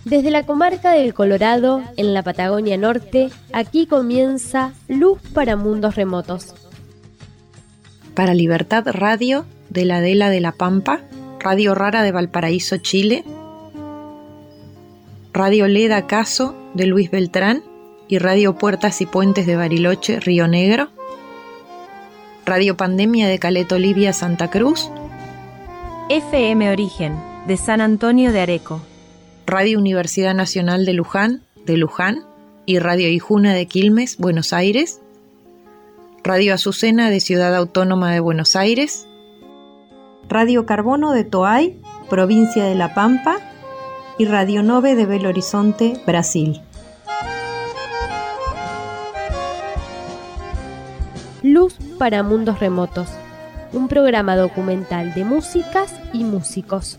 Desde la comarca del Colorado, en la Patagonia Norte, aquí comienza Luz para Mundos Remotos. Para Libertad Radio, de la Adela de la Pampa, Radio Rara de Valparaíso, Chile, Radio Leda Caso de Luis Beltrán y Radio Puertas y Puentes de Bariloche, Río Negro, Radio Pandemia de Caleta Olivia, Santa Cruz, FM Origen de San Antonio de Areco, Radio Universidad Nacional de Luján y Radio Ijuna de Quilmes, Buenos Aires, Radio Azucena de Ciudad Autónoma de Buenos Aires, Radio Carbono de Toay, provincia de La Pampa, y Radio Nove de Belo Horizonte, Brasil. Luz para Mundos Remotos, un programa documental de músicas y músicos.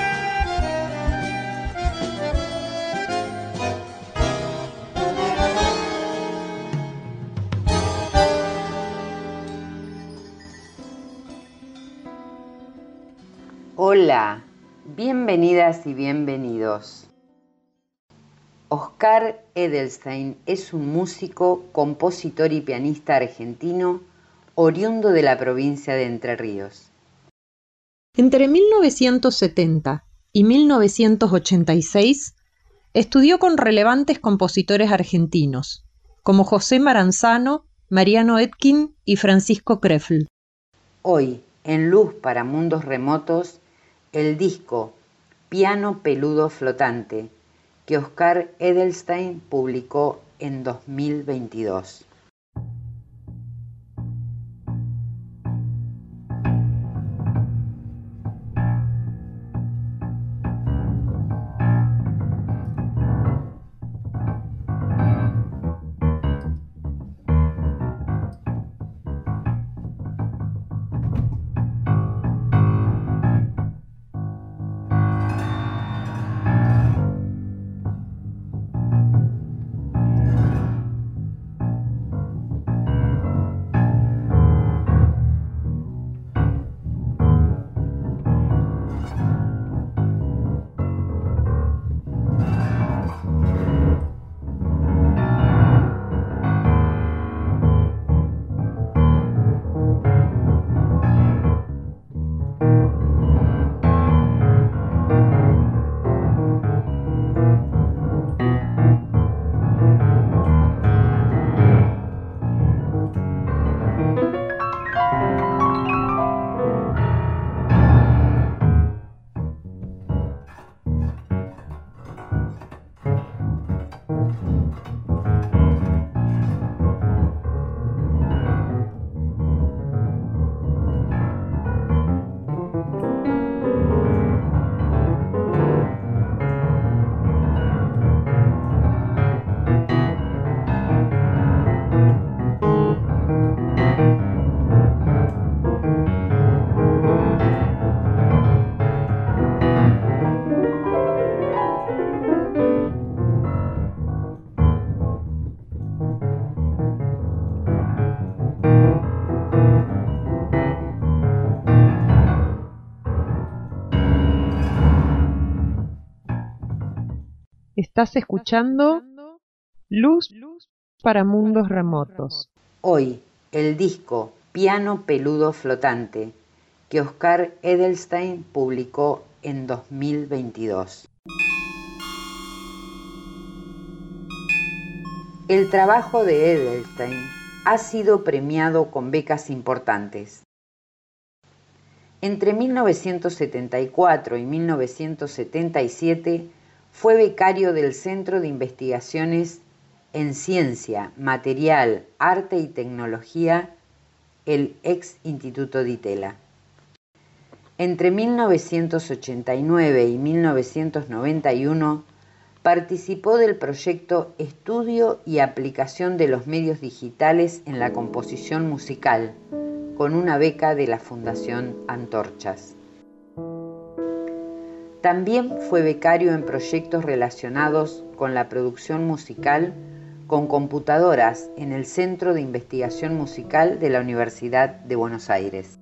Hola, bienvenidas y bienvenidos. Oscar Edelstein es un músico, compositor y pianista argentino oriundo de la provincia de Entre Ríos. Entre 1970 y 1986 estudió con relevantes compositores argentinos, como José Maranzano, Mariano Etkin y Francisco Krefl. Hoy, en Luz para Mundos Remotos, el disco Piano Peludo Flotante, que Oscar Edelstein publicó en 2022. Estás escuchando Luz para Mundos Remotos. Hoy, el disco Piano Peludo Flotante, que Oscar Edelstein publicó en 2022. El trabajo de Edelstein ha sido premiado con becas importantes. Entre 1974 y 1977 fue becario del Centro de Investigaciones en Ciencia, Material, Arte y Tecnología, el ex Instituto Di Tella. Entre 1989 y 1991 participó del proyecto Estudio y Aplicación de los Medios Digitales en la Composición Musical, con una beca de la Fundación Antorchas. También fue becario en proyectos relacionados con la producción musical con computadoras en el Centro de Investigación Musical de la Universidad de Buenos Aires.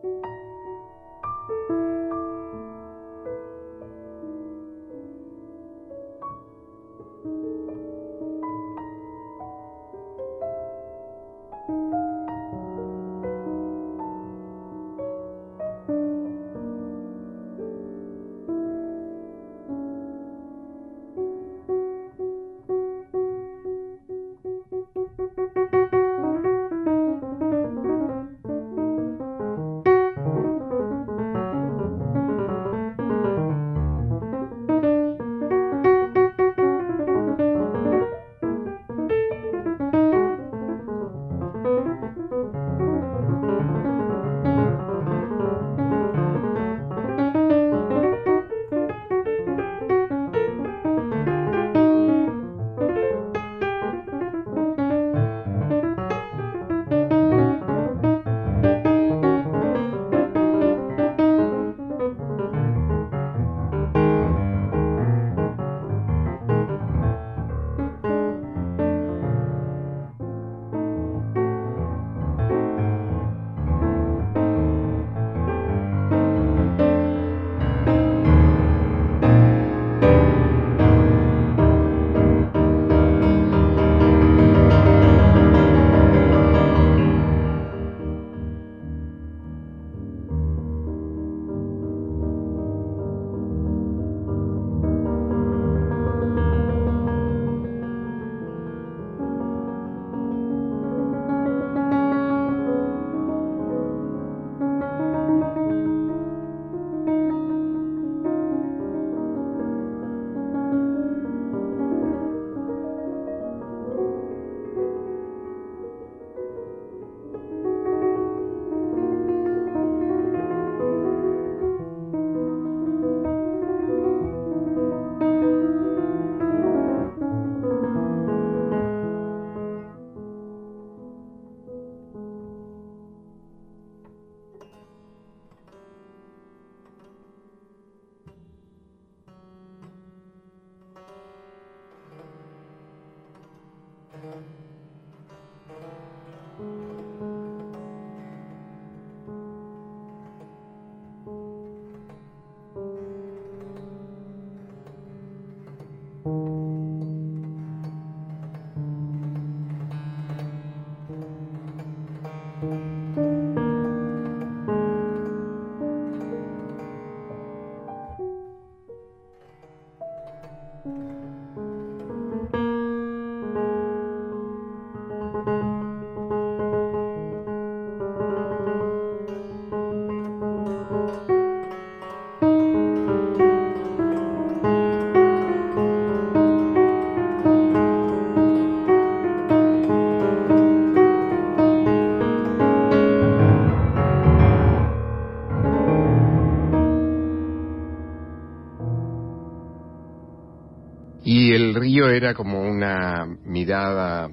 Y el río era como una mirada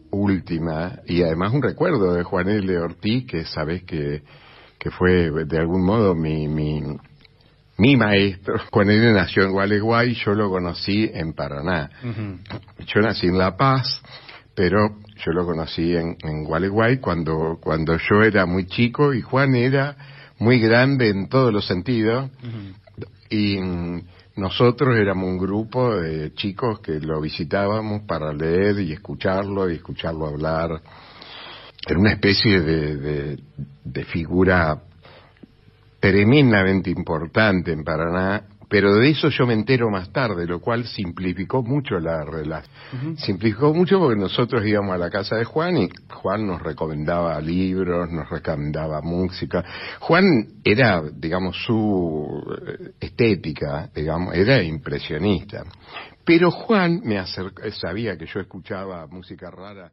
última y además un recuerdo de Juan L. Ortiz, que sabés que fue de algún modo mi maestro. Juan L. nació en Gualeguay, yo lo conocí en Paraná. Uh-huh. Yo nací en La Paz, pero yo lo conocí en Gualeguay cuando yo era muy chico y Juan era muy grande en todos los sentidos. Uh-huh. Y nosotros éramos un grupo de chicos que lo visitábamos para leer y escucharlo hablar. Era una especie de figura tremendamente importante en Paraná, pero de eso yo me entero más tarde, lo cual simplificó mucho la relación. Uh-huh. Simplificó mucho porque nosotros íbamos a la casa de Juan y Juan nos recomendaba libros, nos recomendaba música. Juan era, digamos, su estética, digamos, era impresionista. Pero Juan sabía que yo escuchaba música rara.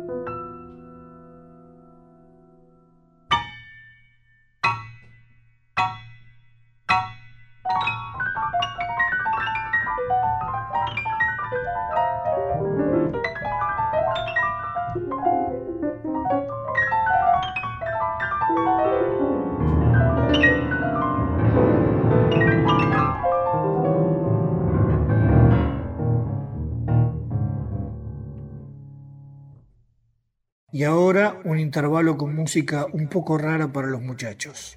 Y ahora un intervalo con música un poco rara para los muchachos.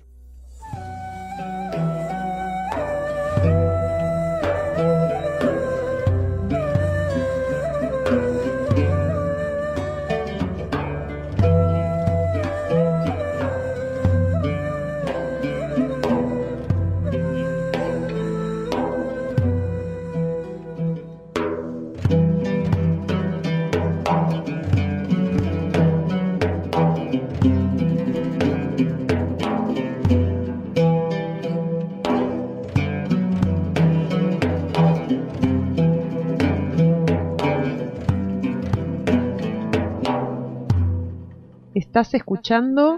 Estás escuchando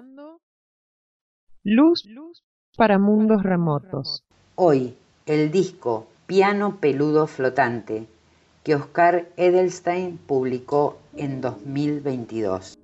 Luz para Mundos Remotos. Hoy, el disco Piano Peludo Flotante, que Oscar Edelstein publicó en 2022.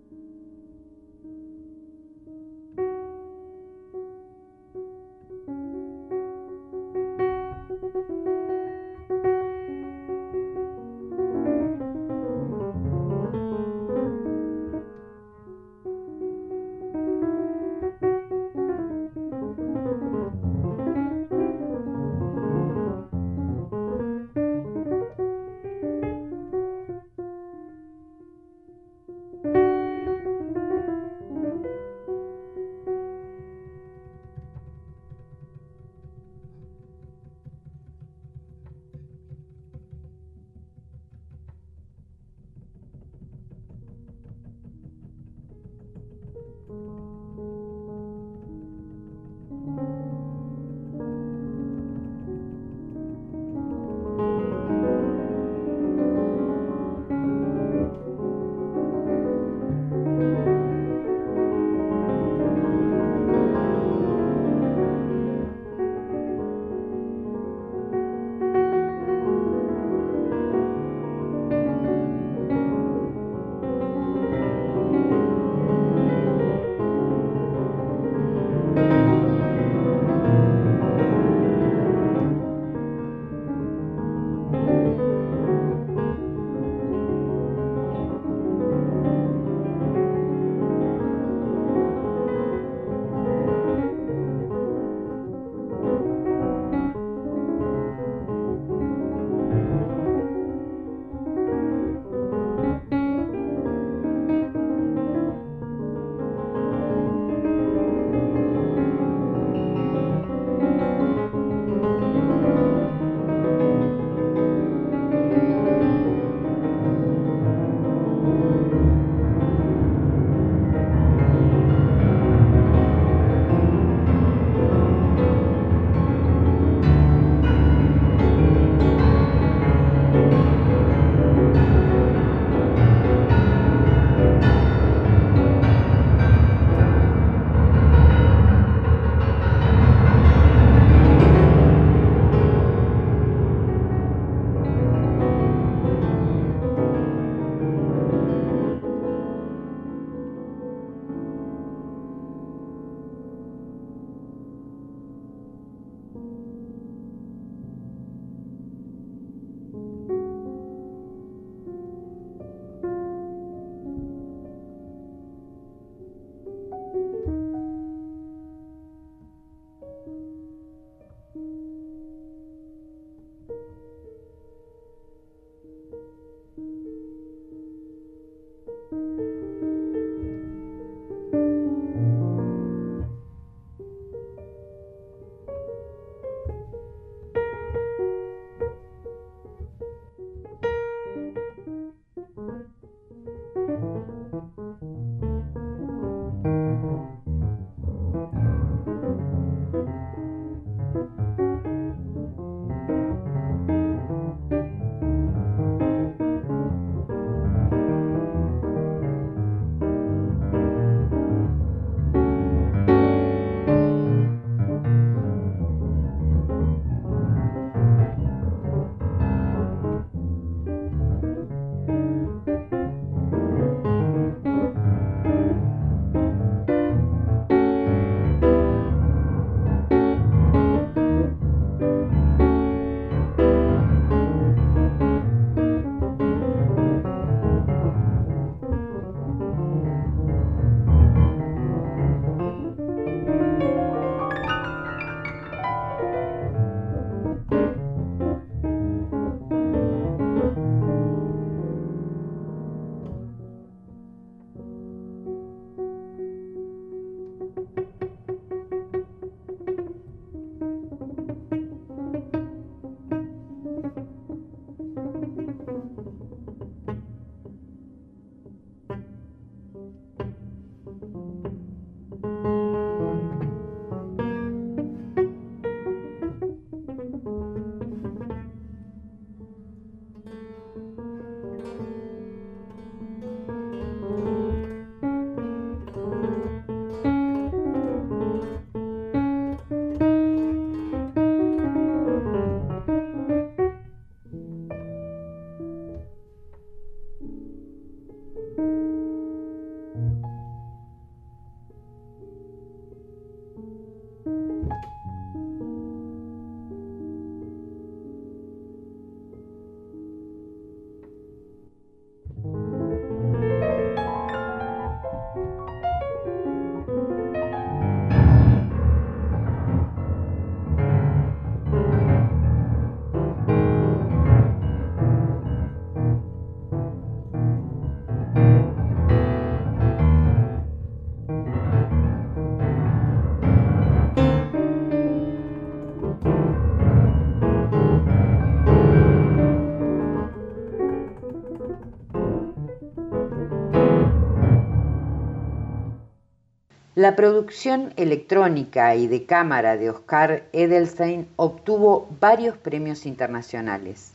La producción electrónica y de cámara de Oscar Edelstein obtuvo varios premios internacionales.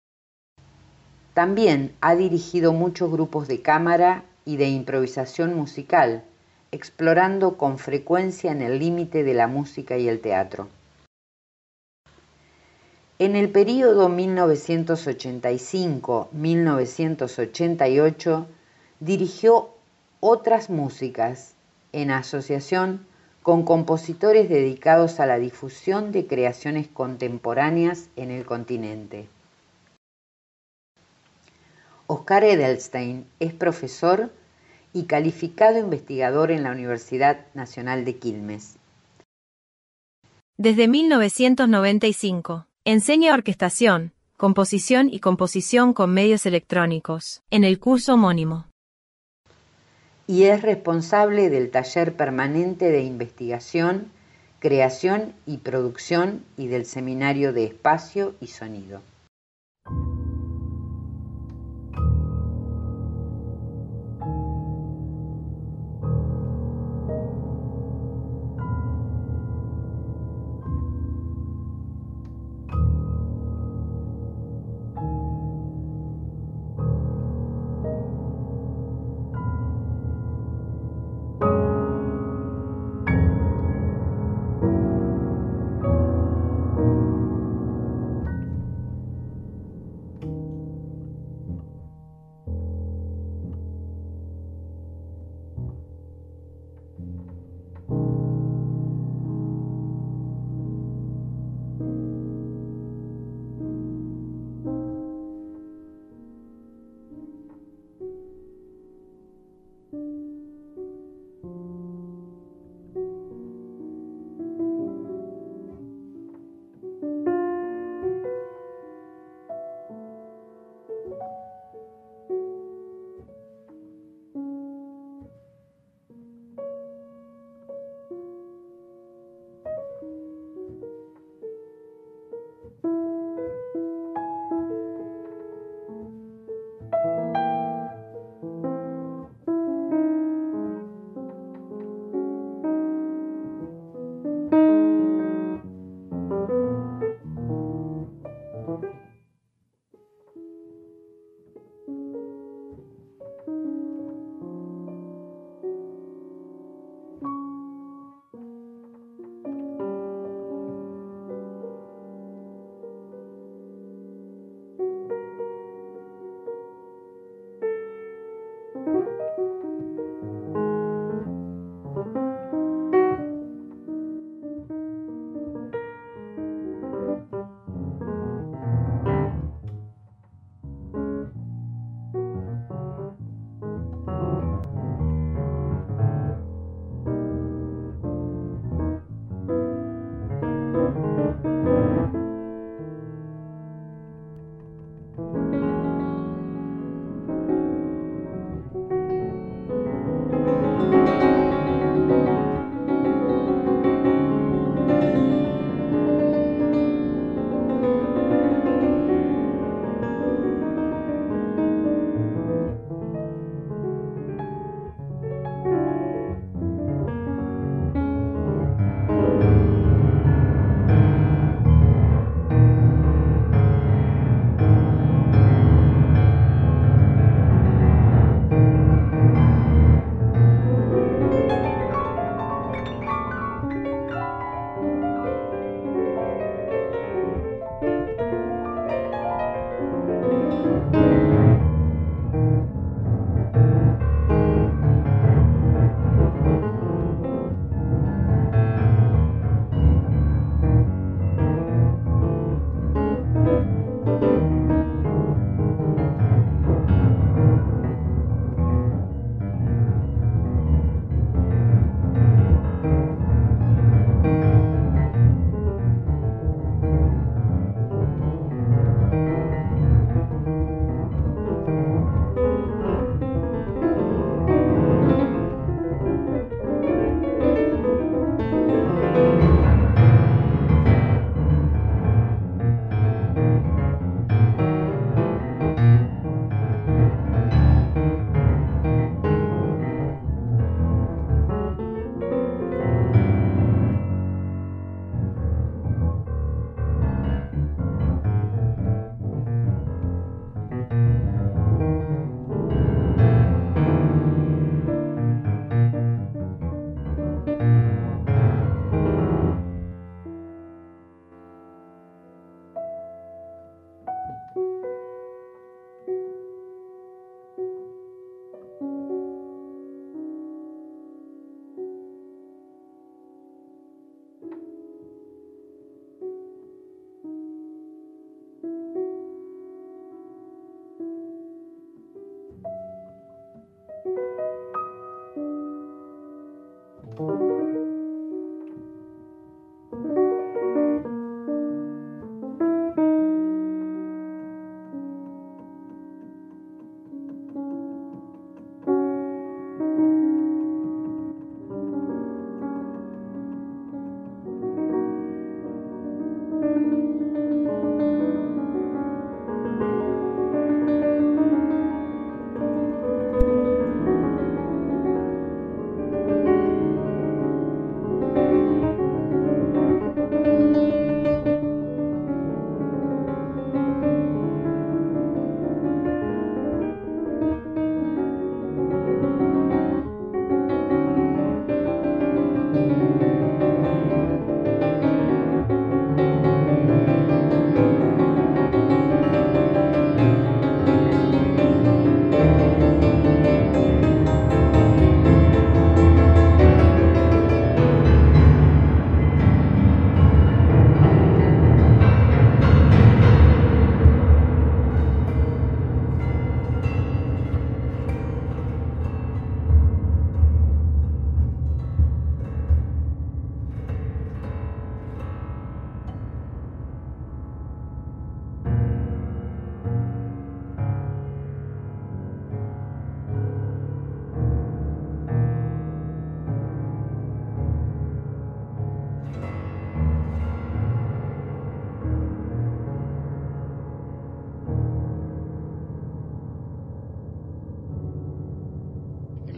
También ha dirigido muchos grupos de cámara y de improvisación musical, explorando con frecuencia en el límite de la música y el teatro. En el período 1985-1988 dirigió otras músicas en asociación con compositores dedicados a la difusión de creaciones contemporáneas en el continente. Oscar Edelstein es profesor y calificado investigador en la Universidad Nacional de Quilmes. Desde 1995, enseña orquestación, composición y composición con medios electrónicos, en el curso homónimo. Y es responsable del taller permanente de investigación, creación y producción y del seminario de espacio y sonido.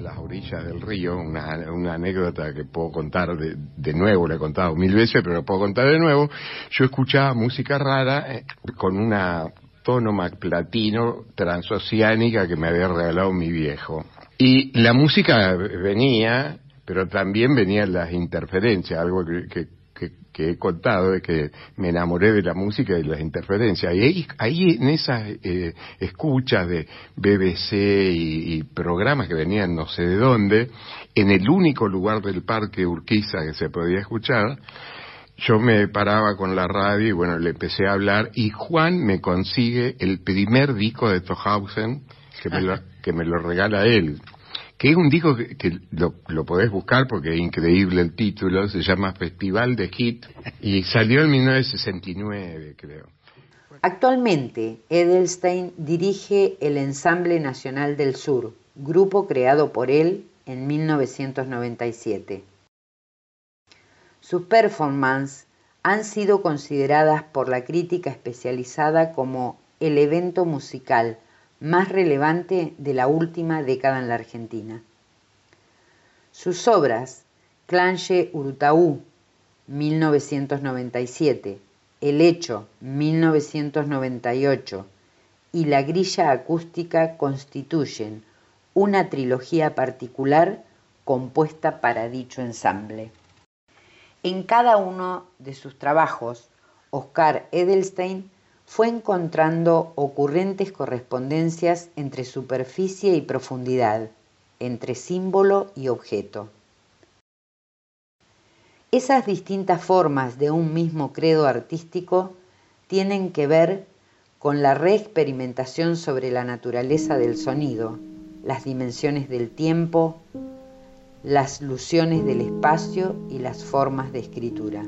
las orillas del río, una anécdota que puedo contar de nuevo, la he contado 1000 veces, pero la puedo contar de nuevo. Yo escuchaba música rara con una Tonomac platino transoceánica que me había regalado mi viejo. Y la música venía, pero también venían las interferencias, algo que he contado, de que me enamoré de la música y de las interferencias. Y ahí en esas escuchas de BBC y programas que venían no sé de dónde, en el único lugar del Parque Urquiza que se podía escuchar, yo me paraba con la radio y bueno, le empecé a hablar, y Juan me consigue el primer disco de Stockhausen, que me lo regala él. Que es un disco que lo podés buscar porque es increíble el título, se llama Festival de Hit, y salió en 1969, creo. Actualmente, Edelstein dirige el Ensamble Nacional del Sur, grupo creado por él en 1997. Sus performances han sido consideradas por la crítica especializada como el evento musical más relevante de la última década en la Argentina. Sus obras, Clanche Urutaú, 1997, El Hecho, 1998, y La Grilla Acústica constituyen una trilogía particular compuesta para dicho ensamble. En cada uno de sus trabajos, Oscar Edelstein fue encontrando ocurrentes correspondencias entre superficie y profundidad, entre símbolo y objeto. Esas distintas formas de un mismo credo artístico tienen que ver con la reexperimentación sobre la naturaleza del sonido, las dimensiones del tiempo, las ilusiones del espacio y las formas de escritura.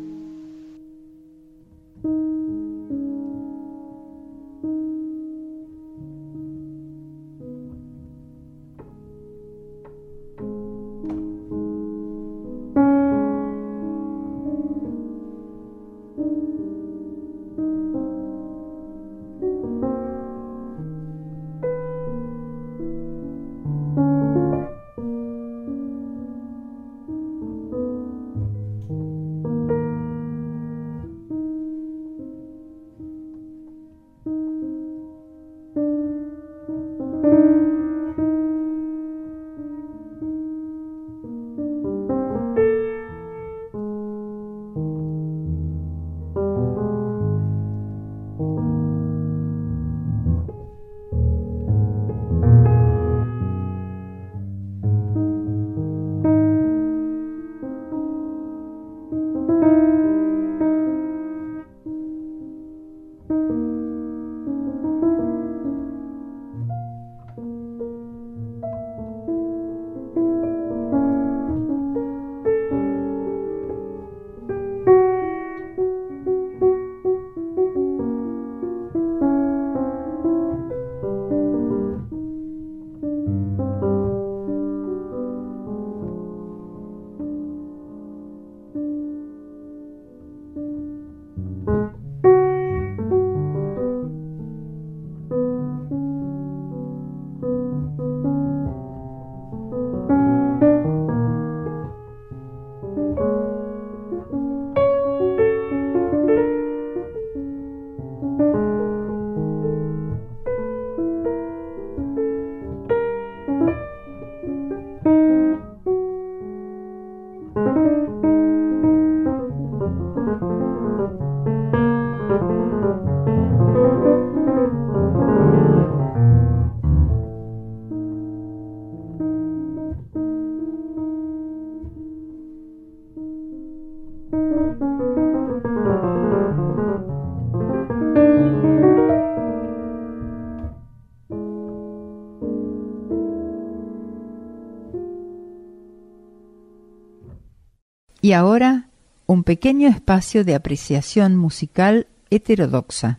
Y ahora, un pequeño espacio de apreciación musical heterodoxa.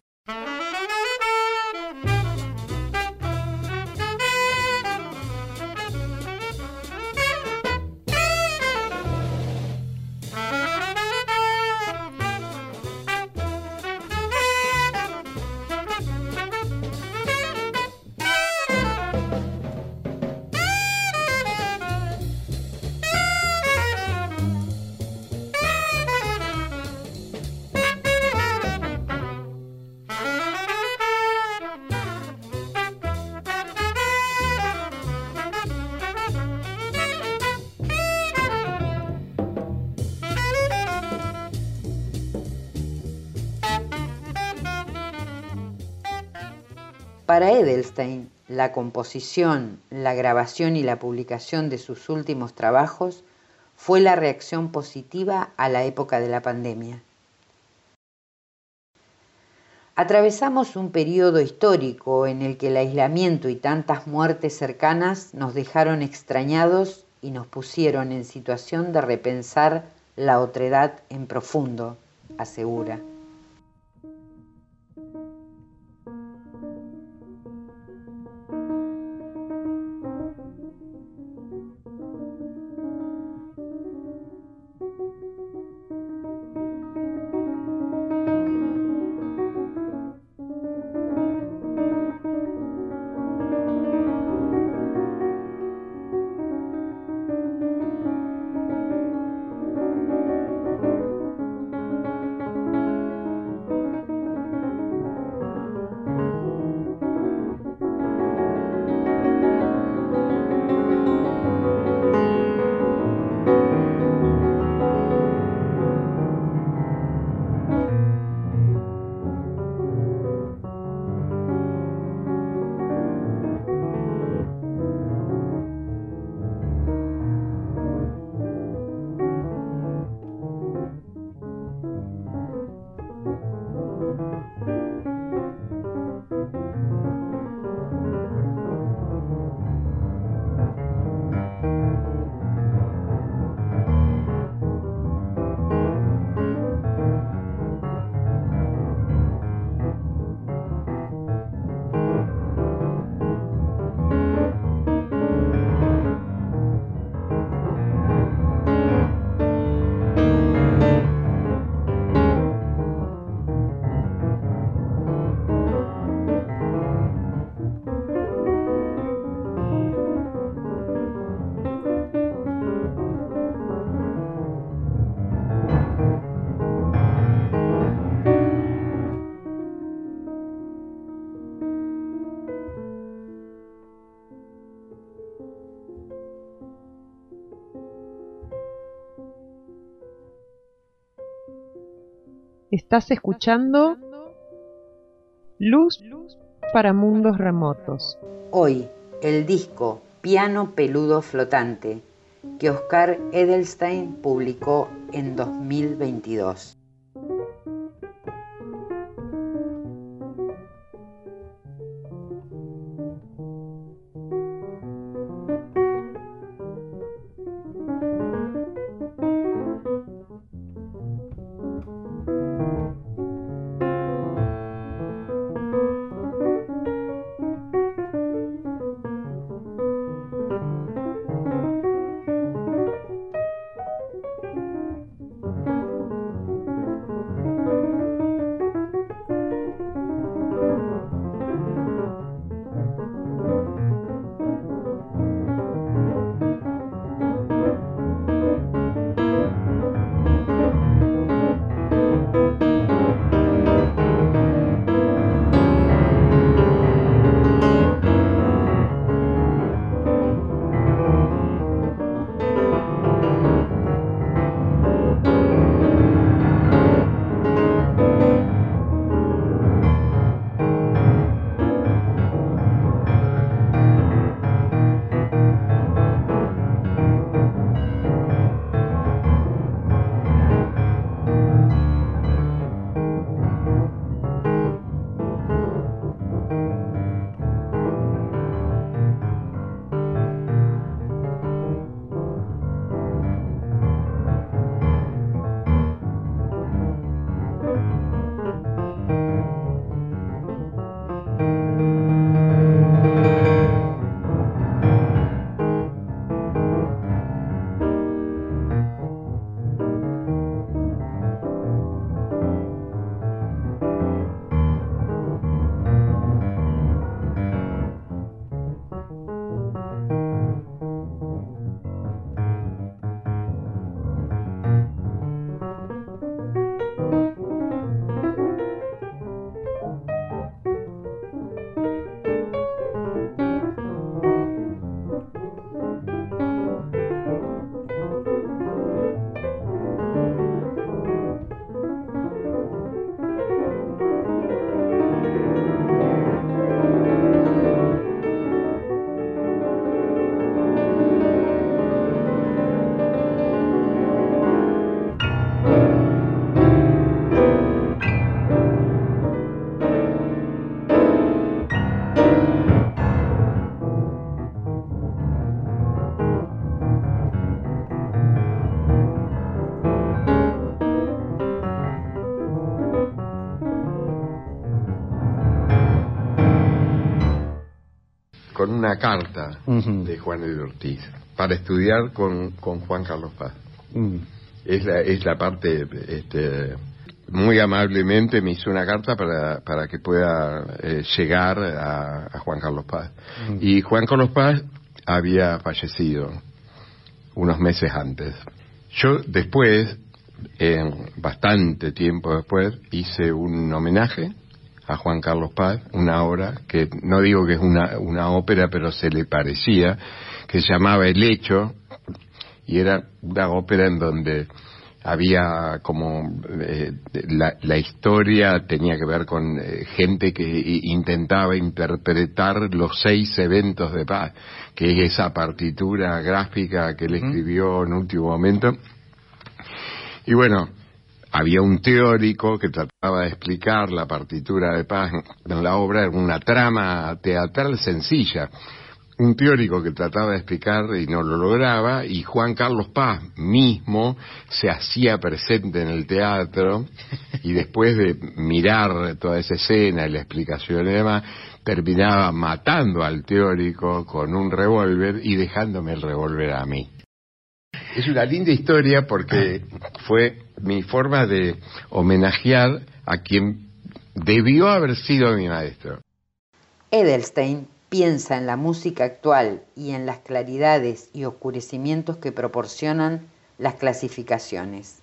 Para Edelstein, la composición, la grabación y la publicación de sus últimos trabajos fue la reacción positiva a la época de la pandemia. Atravesamos un periodo histórico en el que el aislamiento y tantas muertes cercanas nos dejaron extrañados y nos pusieron en situación de repensar la otredad en profundo, asegura. Estás escuchando Luz para Mundos Remotos. Hoy, el disco Piano Peludo Flotante, que Oscar Edelstein publicó en 2022. una carta de Juan L. Ortiz para estudiar con Juan Carlos Paz. Es la parte, muy amablemente me hizo una carta para que pueda llegar a Juan Carlos Paz. Y Juan Carlos Paz había fallecido unos meses antes. Yo después, bastante tiempo después, hice un homenaje a Juan Carlos Paz, una obra que no digo que es una ópera, pero se le parecía, que se llamaba El Hecho, y era una ópera en donde había como la historia tenía que ver con gente que intentaba interpretar los 6 eventos de paz, que es esa partitura gráfica que él escribió en último momento. Y bueno, había un teórico que trataba de explicar la partitura de paz en la obra, en una trama teatral sencilla. Un teórico que trataba de explicar y no lo lograba, y Juan Carlos Paz mismo se hacía presente en el teatro, y después de mirar toda esa escena y la explicación y demás, terminaba matando al teórico con un revólver y dejándome el revólver a mí. Es una linda historia porque fue mi forma de homenajear a quien debió haber sido mi maestro. Edelstein piensa en la música actual y en las claridades y oscurecimientos que proporcionan las clasificaciones.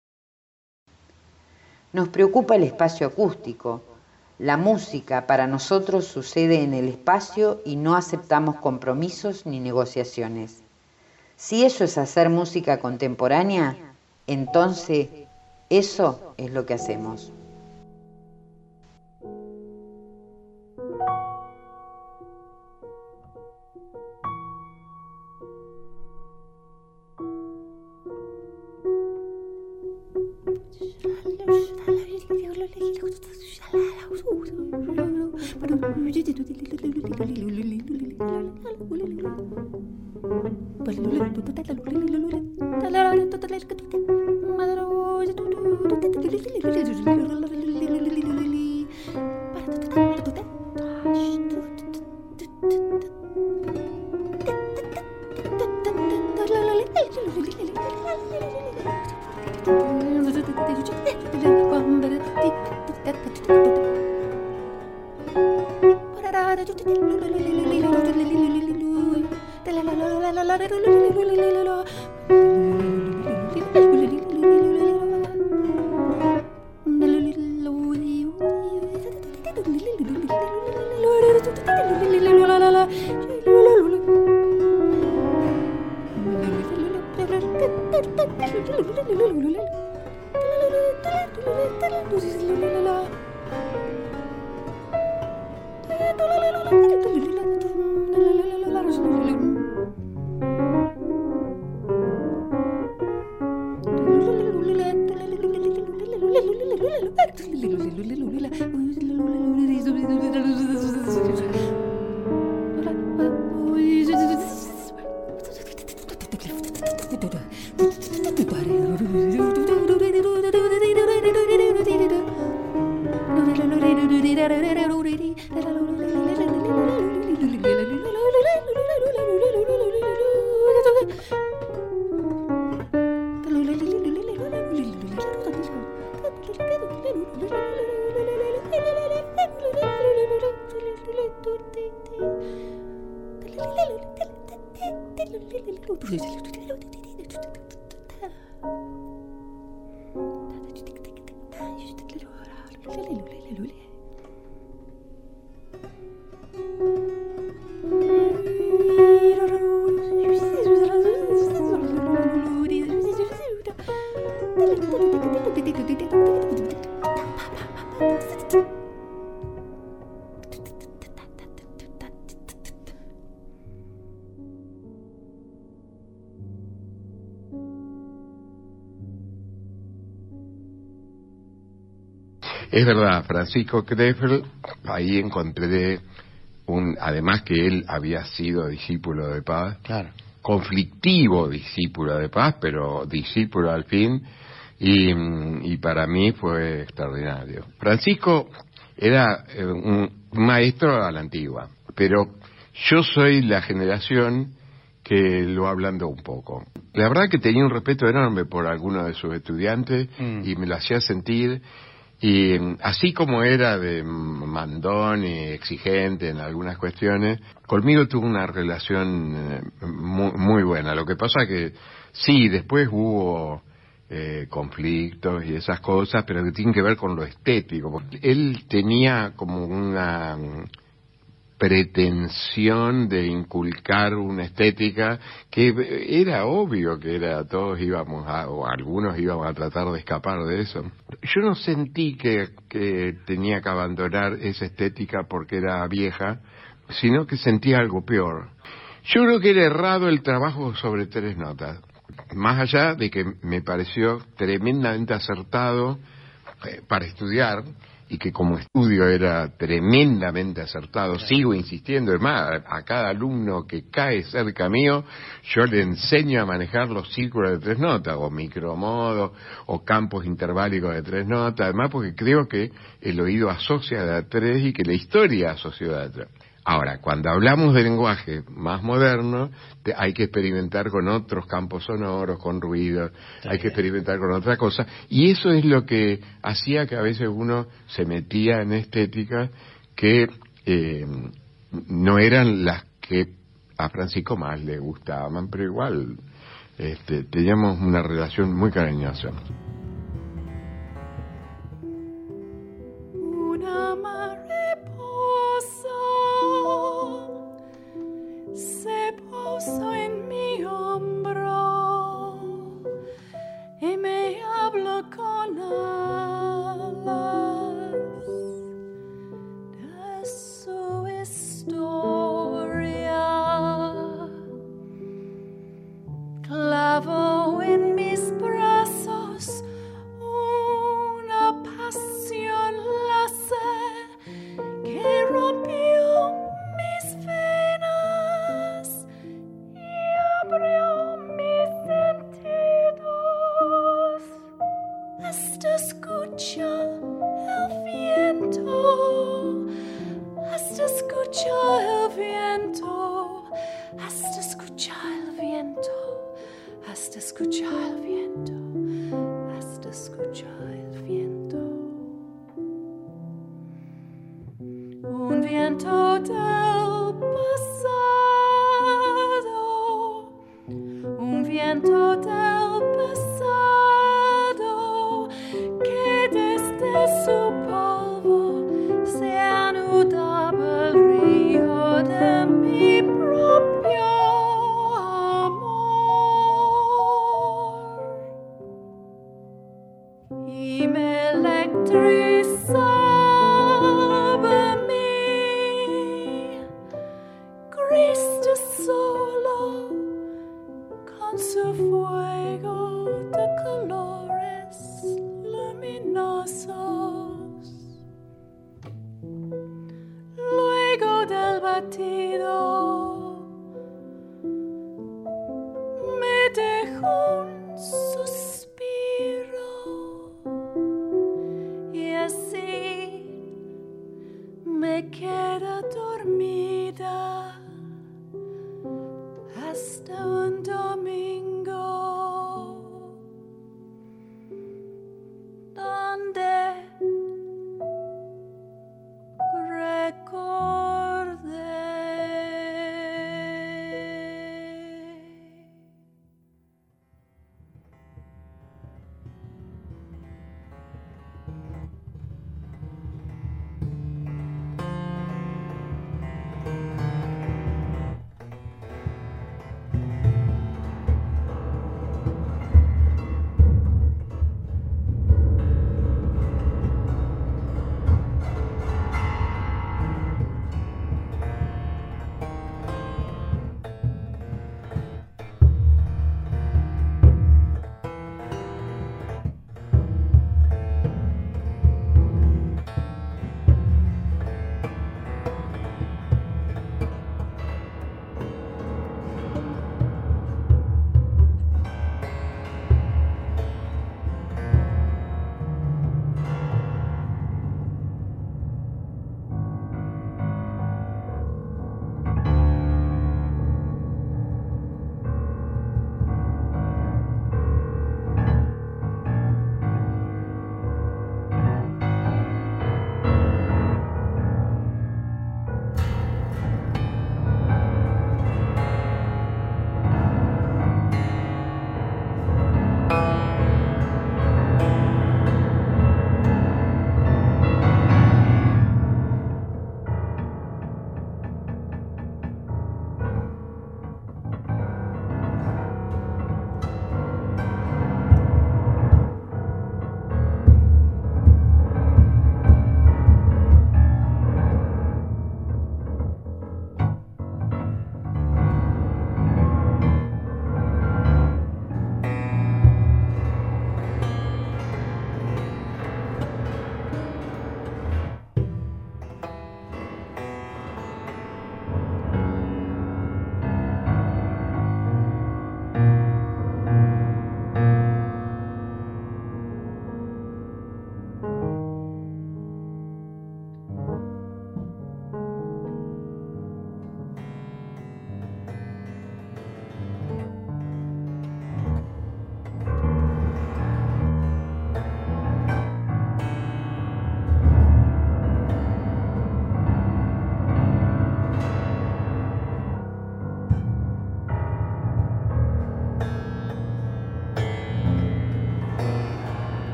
Nos preocupa el espacio acústico. La música para nosotros sucede en el espacio y no aceptamos compromisos ni negociaciones. Si eso es hacer música contemporánea, entonces eso es lo que hacemos. Es verdad, Francisco Krefeld, ahí encontré además que él había sido discípulo de Paz, claro, conflictivo discípulo de Paz, pero discípulo al fin, y para mí fue extraordinario. Francisco era un maestro a la antigua, pero Yo soy la generación que lo ablandó un poco. La verdad que tenía un respeto enorme por algunos de sus estudiantes y me lo hacía sentir. Y así como era de mandón y exigente en algunas cuestiones, conmigo tuvo una relación muy buena. Lo que pasa que sí, después hubo conflictos y esas cosas, pero que tienen que ver con lo estético. Porque él tenía como una pretensión de inculcar una estética que era obvio que todos íbamos o algunos íbamos a tratar de escapar de eso. Yo no sentí que tenía que abandonar esa estética porque era vieja, sino que sentía algo peor. Yo creo que era errado el trabajo sobre 3 notas, más allá de que me pareció tremendamente acertado para estudiar, y que como estudio era tremendamente acertado. Sigo insistiendo, es más, a cada alumno que cae cerca mío, yo le enseño a manejar los círculos de 3 notas, o micromodos, o campos interválicos de 3 notas, además porque creo que el oído asocia de a 3 y que la historia asocia de a 3. Ahora, cuando hablamos de lenguaje más moderno, hay que experimentar con otros campos sonoros, con ruido, hay que experimentar con otra cosa, y eso es lo que hacía que a veces uno se metía en estéticas que no eran las que a Francisco más le gustaban, pero igual teníamos una relación muy cariñosa. En mi hombro y me hablo con alas de su historia. Clavo en mis brazos una pasión láser que rompió mis venas. Abrió mis sentidos hasta escuchar el viento, hasta escuchar el viento, hasta escuchar el viento, hasta escuchar el viento, hasta escuchar el viento. Un viento del pasado, un viento del pasado que desde su polvo se anudaba el río de mi propio amor y me electrizaba a mí. Cristo solo con su fuego de colores luminosos. Luego del batido me dejó un suspiro y así me queda dormida hasta un domingo donde recordé.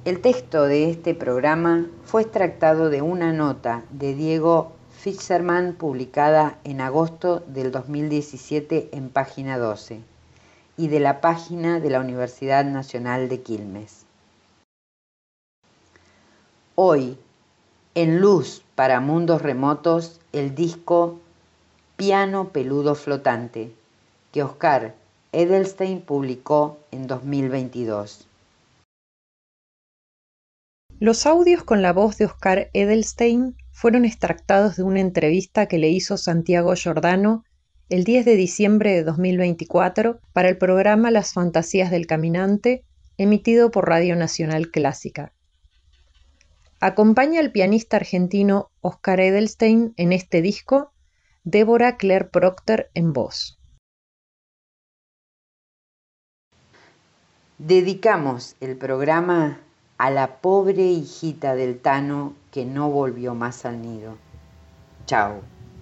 El texto de este programa fue extractado de una nota de Diego Fischerman publicada en agosto del 2017 en Página 12 y de la página de la Universidad Nacional de Quilmes. Hoy, en Luz para Mundos Remotos, el disco Piano Peludo Flotante, que Oscar Edelstein publicó en 2022. Los audios con la voz de Oscar Edelstein fueron extractados de una entrevista que le hizo Santiago Giordano el 10 de diciembre de 2024 para el programa Las Fantasías del Caminante, emitido por Radio Nacional Clásica. Acompaña al pianista argentino Oscar Edelstein en este disco Débora Claire Procter en voz. Dedicamos el programa a la pobre hijita del Tano que no volvió más al nido. Chao.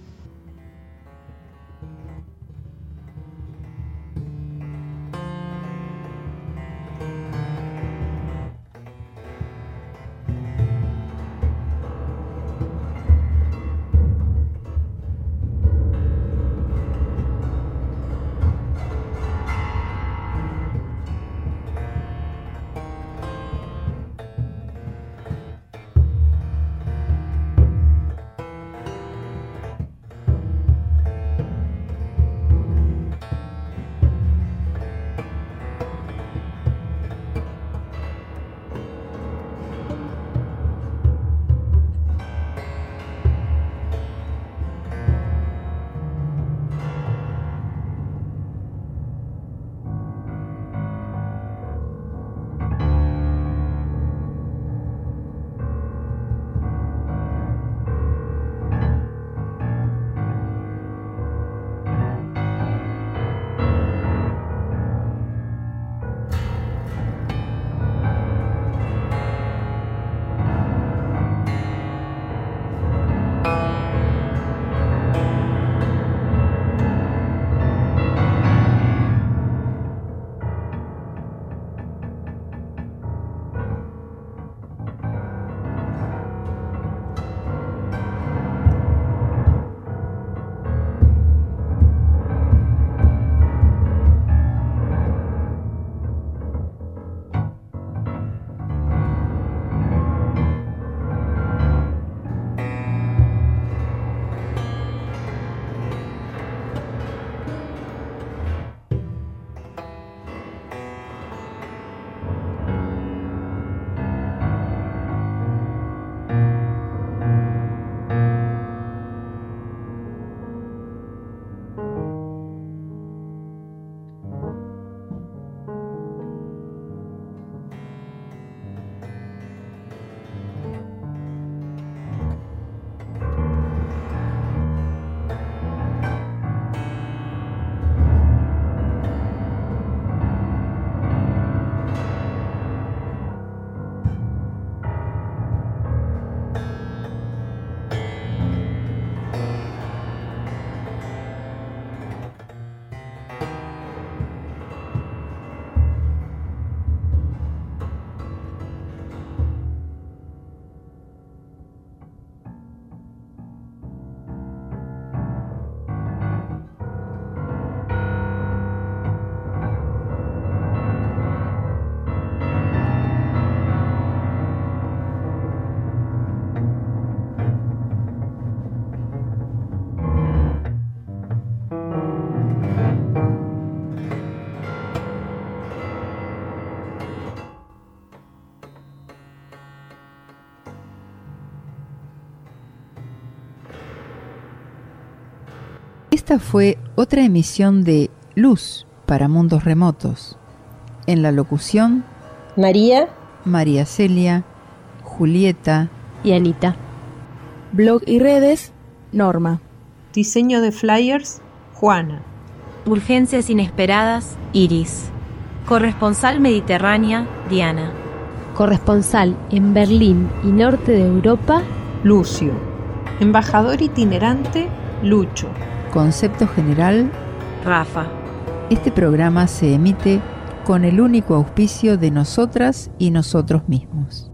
Esta fue otra emisión de Luz para Mundos Remotos. En la locución, María, María Celia, Julieta y Anita. Blog y redes, Norma. Diseño de flyers, Juana. Urgencias inesperadas, Iris. Corresponsal mediterránea, Diana. Corresponsal en Berlín y norte de Europa, Lucio. Embajador itinerante, Lucho. Concepto general, Rafa. Este programa se emite con el único auspicio de nosotras y nosotros mismos.